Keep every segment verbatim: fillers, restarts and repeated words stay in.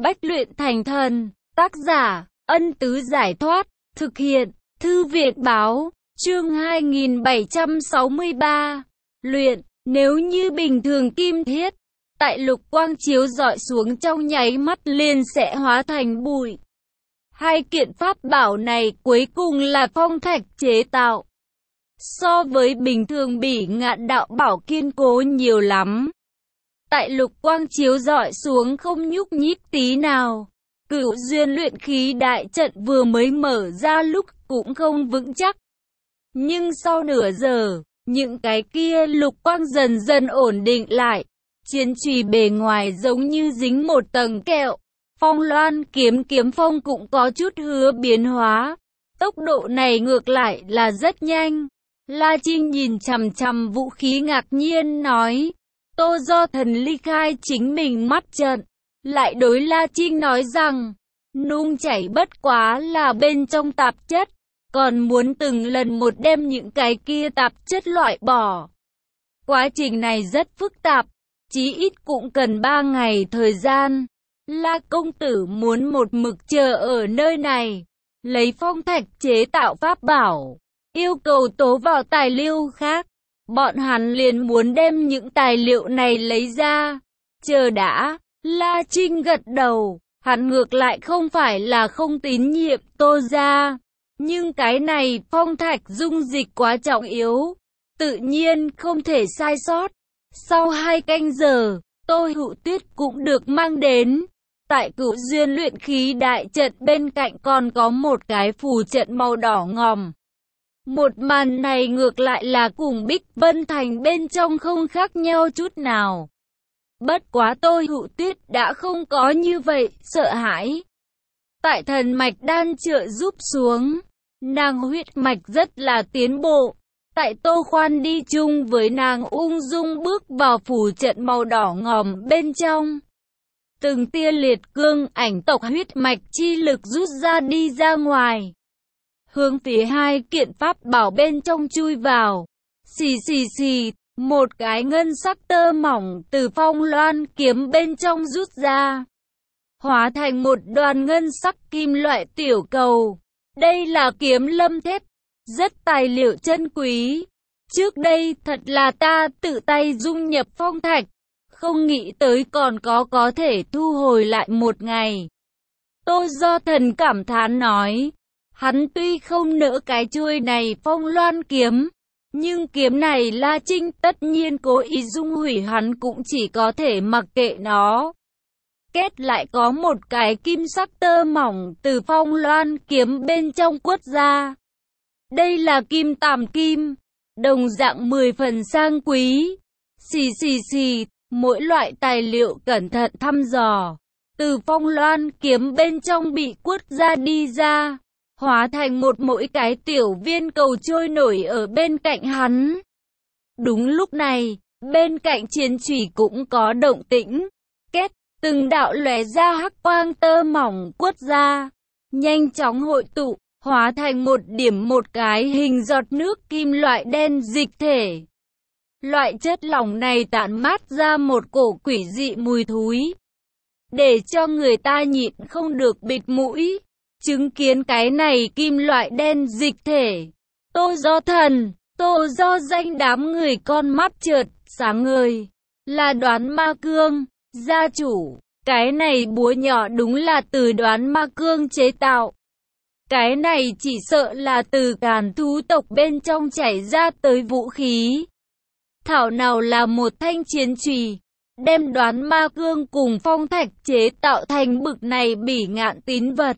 Bách luyện thành thần. Tác giả, Ân Tứ Giải Thoát. Thực hiện, Thư Viện Báo. Chương hai nghìn bảy trăm sáu mươi ba. Luyện, nếu như bình thường kim thiết, tại lục quang chiếu rọi xuống trong nháy mắt liền sẽ hóa thành bụi. Hai kiện pháp bảo này cuối cùng là phong thạch chế tạo. So với bình thường bỉ ngạn đạo bảo kiên cố nhiều lắm. Tại lục quang chiếu rọi xuống không nhúc nhích tí nào. Cửu duyên luyện khí đại trận vừa mới mở ra lúc cũng không vững chắc. Nhưng sau nửa giờ, những cái kia lục quang dần dần ổn định lại. Chiến chùy bề ngoài giống như dính một tầng kẹo. Phong loan kiếm kiếm phong cũng có chút hứa biến hóa. Tốc độ này ngược lại là rất nhanh. La Trinh nhìn chằm chằm vũ khí ngạc nhiên nói. Tô Do Thần ly khai chính mình mắt trận. Lại đối La Trinh nói rằng, nung chảy bất quá là bên trong tạp chất. Còn muốn từng lần một đem những cái kia tạp chất loại bỏ. Quá trình này rất phức tạp. Chí ít cũng cần ba ngày thời gian. La công tử muốn một mực chờ ở nơi này. Lấy phong thạch chế tạo pháp bảo. Yêu cầu tố vào tài liệu khác. Bọn hắn liền muốn đem những tài liệu này lấy ra. Chờ đã. La Trinh gật đầu. Hắn ngược lại không phải là không tín nhiệm Tô gia. Nhưng cái này phong thạch dung dịch quá trọng yếu. Tự nhiên không thể sai sót. Sau hai canh giờ, Tô Hữu Tuyết cũng được mang đến. Tại Cửu duyên luyện khí đại trận bên cạnh còn có một cái phù trận màu đỏ ngòm. Một màn này ngược lại là cùng Bích Vân Thành bên trong không khác nhau chút nào. Bất quá Tô Hữu Tuyết đã không có như vậy, sợ hãi. Tại thần mạch đan trợ giúp xuống, nàng huyết mạch rất là tiến bộ. Tại Tô Khoan đi chung với nàng ung dung bước vào phù trận màu đỏ ngòm bên trong. Từng tia liệt cương ảnh tộc huyết mạch chi lực rút ra đi ra ngoài. Hướng phía hai kiện pháp bảo bên trong chui vào. Xì xì xì, một cái ngân sắc tơ mỏng từ phong loan kiếm bên trong rút ra. Hóa thành một đoàn ngân sắc kim loại tiểu cầu. Đây là kiếm lâm thép. Rất tài liệu chân quý. Trước đây thật là ta tự tay dung nhập phong thạch. Không nghĩ tới còn có có thể thu hồi lại một ngày. Tô Do Thần cảm thán nói. Hắn tuy không nỡ cái chuôi này phong loan kiếm. Nhưng kiếm này La Trinh tất nhiên cố ý dung hủy, hắn cũng chỉ có thể mặc kệ nó. Kết lại có một cái kim sắc tơ mỏng từ phong loan kiếm bên trong quất ra. Đây là kim tàm kim, đồng dạng mười phần sang quý. Xì xì xì, mỗi loại tài liệu cẩn thận thăm dò. Từ phong loan kiếm bên trong bị quất ra đi ra. Hóa thành một mỗi cái tiểu viên cầu trôi nổi ở bên cạnh hắn. Đúng lúc này, bên cạnh chiến chùy cũng có động tĩnh. Kết, từng đạo lóe ra hắc quang tơ mỏng quất ra. Nhanh chóng hội tụ, hóa thành một điểm một cái hình giọt nước kim loại đen dịch thể. Loại chất lỏng này tản mát ra một cổ quỷ dị mùi thúi. Để cho người ta nhịn không được bịt mũi. Chứng kiến cái này kim loại đen dịch thể. Tô Do Thần, Tô Do Danh đám người con mắt chợt sáng ngời. Là Đoán Ma Cương, gia chủ. Cái này búa nhỏ đúng là từ Đoán Ma Cương chế tạo. Cái này chỉ sợ là từ Càn thú tộc bên trong chảy ra tới vũ khí. Thảo nào là một thanh chiến chùy. Đem Đoán Ma Cương cùng phong thạch chế tạo thành bực này bỉ ngạn tín vật.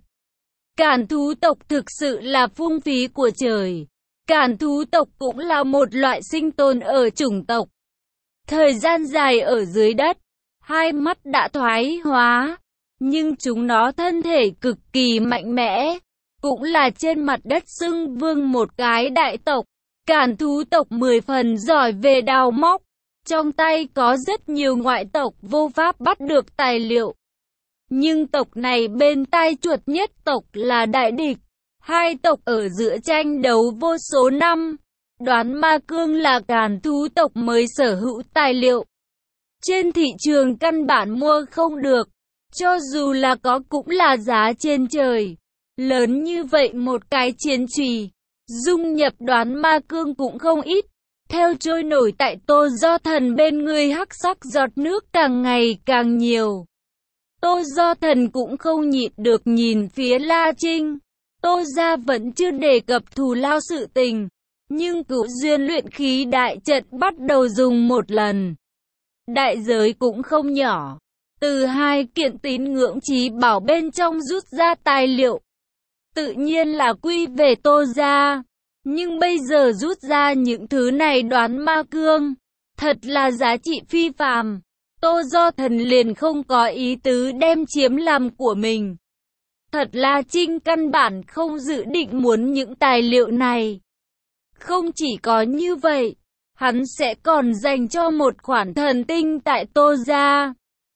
Càn thú tộc thực sự là phung phí của trời. Càn thú tộc cũng là một loại sinh tồn ở chủng tộc. Thời gian dài ở dưới đất, hai mắt đã thoái hóa. Nhưng chúng nó thân thể cực kỳ mạnh mẽ. Cũng là trên mặt đất xưng vương một cái đại tộc. Càn thú tộc mười phần giỏi về đào móc. Trong tay có rất nhiều ngoại tộc vô pháp bắt được tài liệu. Nhưng tộc này bên tai chuột nhất tộc là đại địch. Hai tộc ở giữa tranh đấu vô số năm. Đoán Ma Cương là Càn thú tộc mới sở hữu tài liệu. Trên thị trường căn bản mua không được. Cho dù là có cũng là giá trên trời. Lớn như vậy một cái chiến chùy, dung nhập Đoán Ma Cương cũng không ít. Theo trôi nổi tại Tô Do Thần bên người hắc sắc giọt nước càng ngày càng nhiều. Tô Do Thần cũng không nhịn được nhìn phía La Trinh. Tô gia vẫn chưa đề cập thù lao sự tình, nhưng cửu duyên luyện khí đại trận bắt đầu dùng một lần. Đại giới cũng không nhỏ. Từ hai kiện tín ngưỡng chí bảo bên trong rút ra tài liệu, tự nhiên là quy về Tô gia. Nhưng bây giờ rút ra những thứ này Đoán Ma Cương, thật là giá trị phi phàm. Tô Do Thần liền không có ý tứ đem chiếm làm của mình. Thật La Trinh căn bản không dự định muốn những tài liệu này. Không chỉ có như vậy, hắn sẽ còn dành cho một khoản thần tinh tại Tô gia.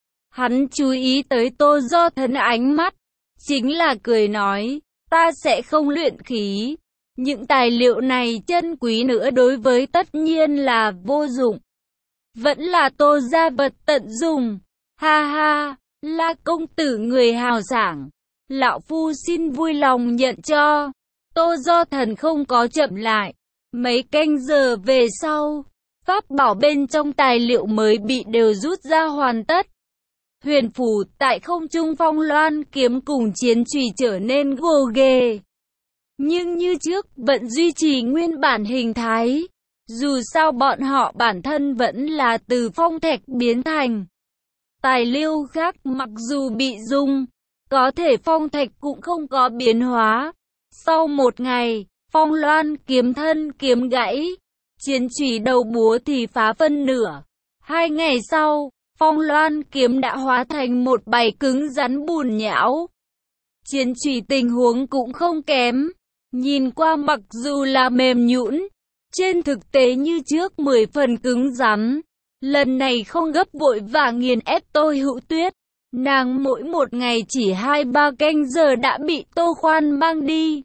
Hắn chú ý tới Tô Do Thần ánh mắt, chính là cười nói, ta sẽ không luyện khí. Những tài liệu này chân quý nữa đối với tất nhiên là vô dụng. Vẫn là Tô gia vật tận dùng. Ha ha, La công tử người hào sảng. Lão phu xin vui lòng nhận cho. Tô Do Thần không có chậm lại. Mấy canh giờ về sau, pháp bảo bên trong tài liệu mới bị đều rút ra hoàn tất. Huyền phù tại không trung phong loan kiếm cùng chiến chùy trở nên gồ ghề. Nhưng như trước vẫn duy trì nguyên bản hình thái. Dù sao bọn họ bản thân vẫn là từ phong thạch biến thành. Tài liệu khác mặc dù bị dung, có thể phong thạch cũng không có biến hóa. Sau một ngày, phong loan kiếm thân kiếm gãy, chiến chùy đầu búa thì phá phân nửa. Hai ngày sau, phong loan kiếm đã hóa thành một bày cứng rắn bùn nhão. Chiến chùy tình huống cũng không kém. Nhìn qua mặc dù là mềm nhũn, trên thực tế như trước mười phần cứng rắn. Lần này không gấp vội và nghiền ép Tô Hữu Tuyết. Nàng mỗi một ngày chỉ hai ba canh giờ đã bị Tô Khoan mang đi.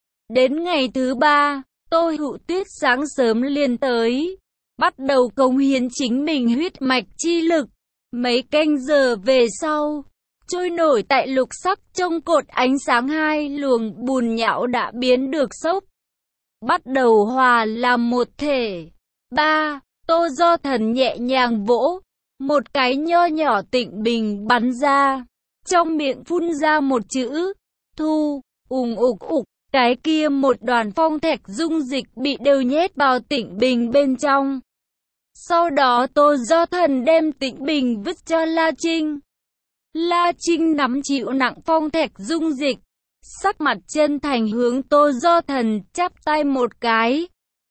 Đến ngày thứ ba, Tô Hữu Tuyết sáng sớm liền tới, bắt đầu cống hiến chính mình huyết mạch chi lực. Mấy canh giờ về sau, trôi nổi tại lục sắc trong cột ánh sáng hai luồng bùn nhão đã biến được xốc, bắt đầu hòa làm một thể. Ba, Tô Do Thần nhẹ nhàng vỗ, một cái nho nhỏ tịnh bình bắn ra, trong miệng phun ra một chữ, thu, ùng ục ục, cái kia một đoàn phong thạch dung dịch bị đều nhét vào tịnh bình bên trong. Sau đó Tô Do Thần đem tịnh bình vứt cho La Trinh. La Trinh nắm chịu nặng phong thạch dung dịch, sắc mặt chân thành hướng Tô Do Thần chắp tay một cái.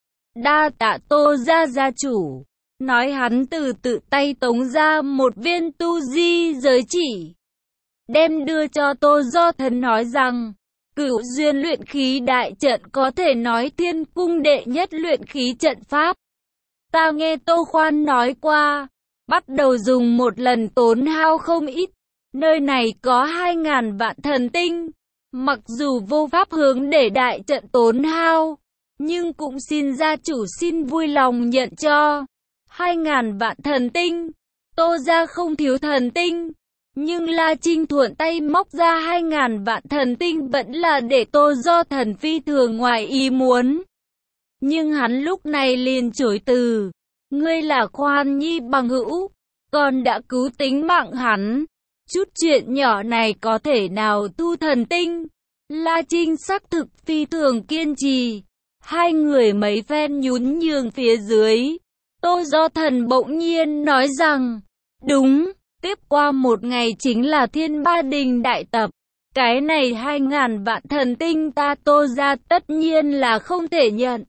Đa tạ Tô gia gia chủ. Nói hắn từ tự tay tống ra một viên tu di giới chỉ, đem đưa cho Tô Do Thần nói rằng, cửu duyên luyện khí đại trận có thể nói thiên cung đệ nhất luyện khí trận pháp. Ta nghe Tô Khoan nói qua, bắt đầu dùng một lần tốn hao không ít. Nơi này có hai ngàn vạn thần tinh. Mặc dù vô pháp hướng để đại trận tốn hao, nhưng cũng xin gia chủ xin vui lòng nhận cho. Hai ngàn vạn thần tinh. Tô gia không thiếu thần tinh, nhưng La Trinh thuận tay móc ra hai ngàn vạn thần tinh vẫn là để Tô Do Thần phi thường ngoài ý muốn. Nhưng hắn lúc này liền chối từ. Ngươi là Khoan Nhi bằng hữu, còn đã cứu tính mạng hắn. Chút chuyện nhỏ này có thể nào thu thần tinh? La Trinh xác thực phi thường kiên trì. Hai người mấy phen nhún nhường phía dưới. Tô Do Thần bỗng nhiên nói rằng, đúng, tiếp qua một ngày chính là Thiên Ba Đình đại tập. Cái này hai ngàn vạn thần tinh ta Tô gia tất nhiên là không thể nhận.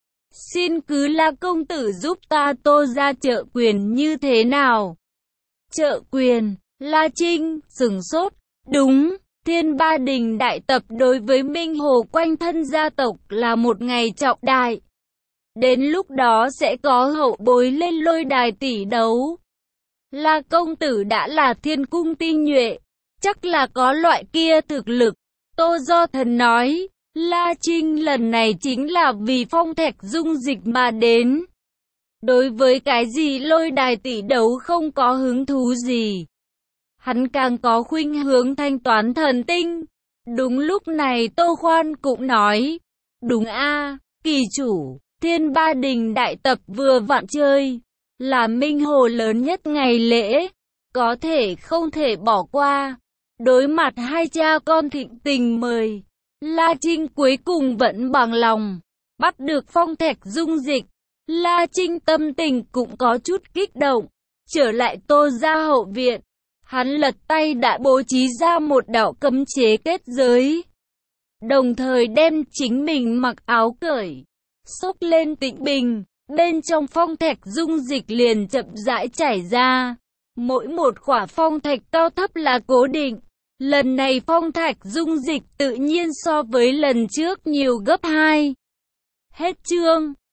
Xin cứ La công tử giúp ta Tô gia trợ quyền như thế nào? Trợ quyền? La Trinh sửng sốt. Đúng, Thiên Ba Đình đại tập đối với Minh Hồ quanh thân gia tộc là một ngày trọng đại. Đến lúc đó sẽ có hậu bối lên lôi đài tỷ đấu. La công tử đã là thiên cung tinh nhuệ, chắc là có loại kia thực lực. Tô Do Thần nói, La Trinh lần này chính là vì phong thạch dung dịch mà đến. Đối với cái gì lôi đài tỷ đấu không có hứng thú gì. hắn càng có khuynh hướng thanh toán thần tinh. Đúng lúc này Tô Khoan cũng nói, đúng a, kỳ chủ, Thiên Ba Đình đại tập vừa vặn chơi, là minh hồ lớn nhất ngày lễ, có thể không thể bỏ qua. Đối mặt hai cha con thịnh tình mời, La Trinh cuối cùng vẫn bằng lòng, bắt được phong thạch dung dịch. La Trinh tâm tình cũng có chút kích động, trở lại Tô gia hậu viện, hắn lật tay đã bố trí ra một đạo cấm chế kết giới, đồng thời đem chính mình mặc áo cởi, xốc lên tịnh bình, bên trong phong thạch dung dịch liền chậm rãi chảy ra. Mỗi một quả phong thạch cao thấp là cố định, lần này phong thạch dung dịch tự nhiên so với lần trước nhiều gấp hai. Hết chương.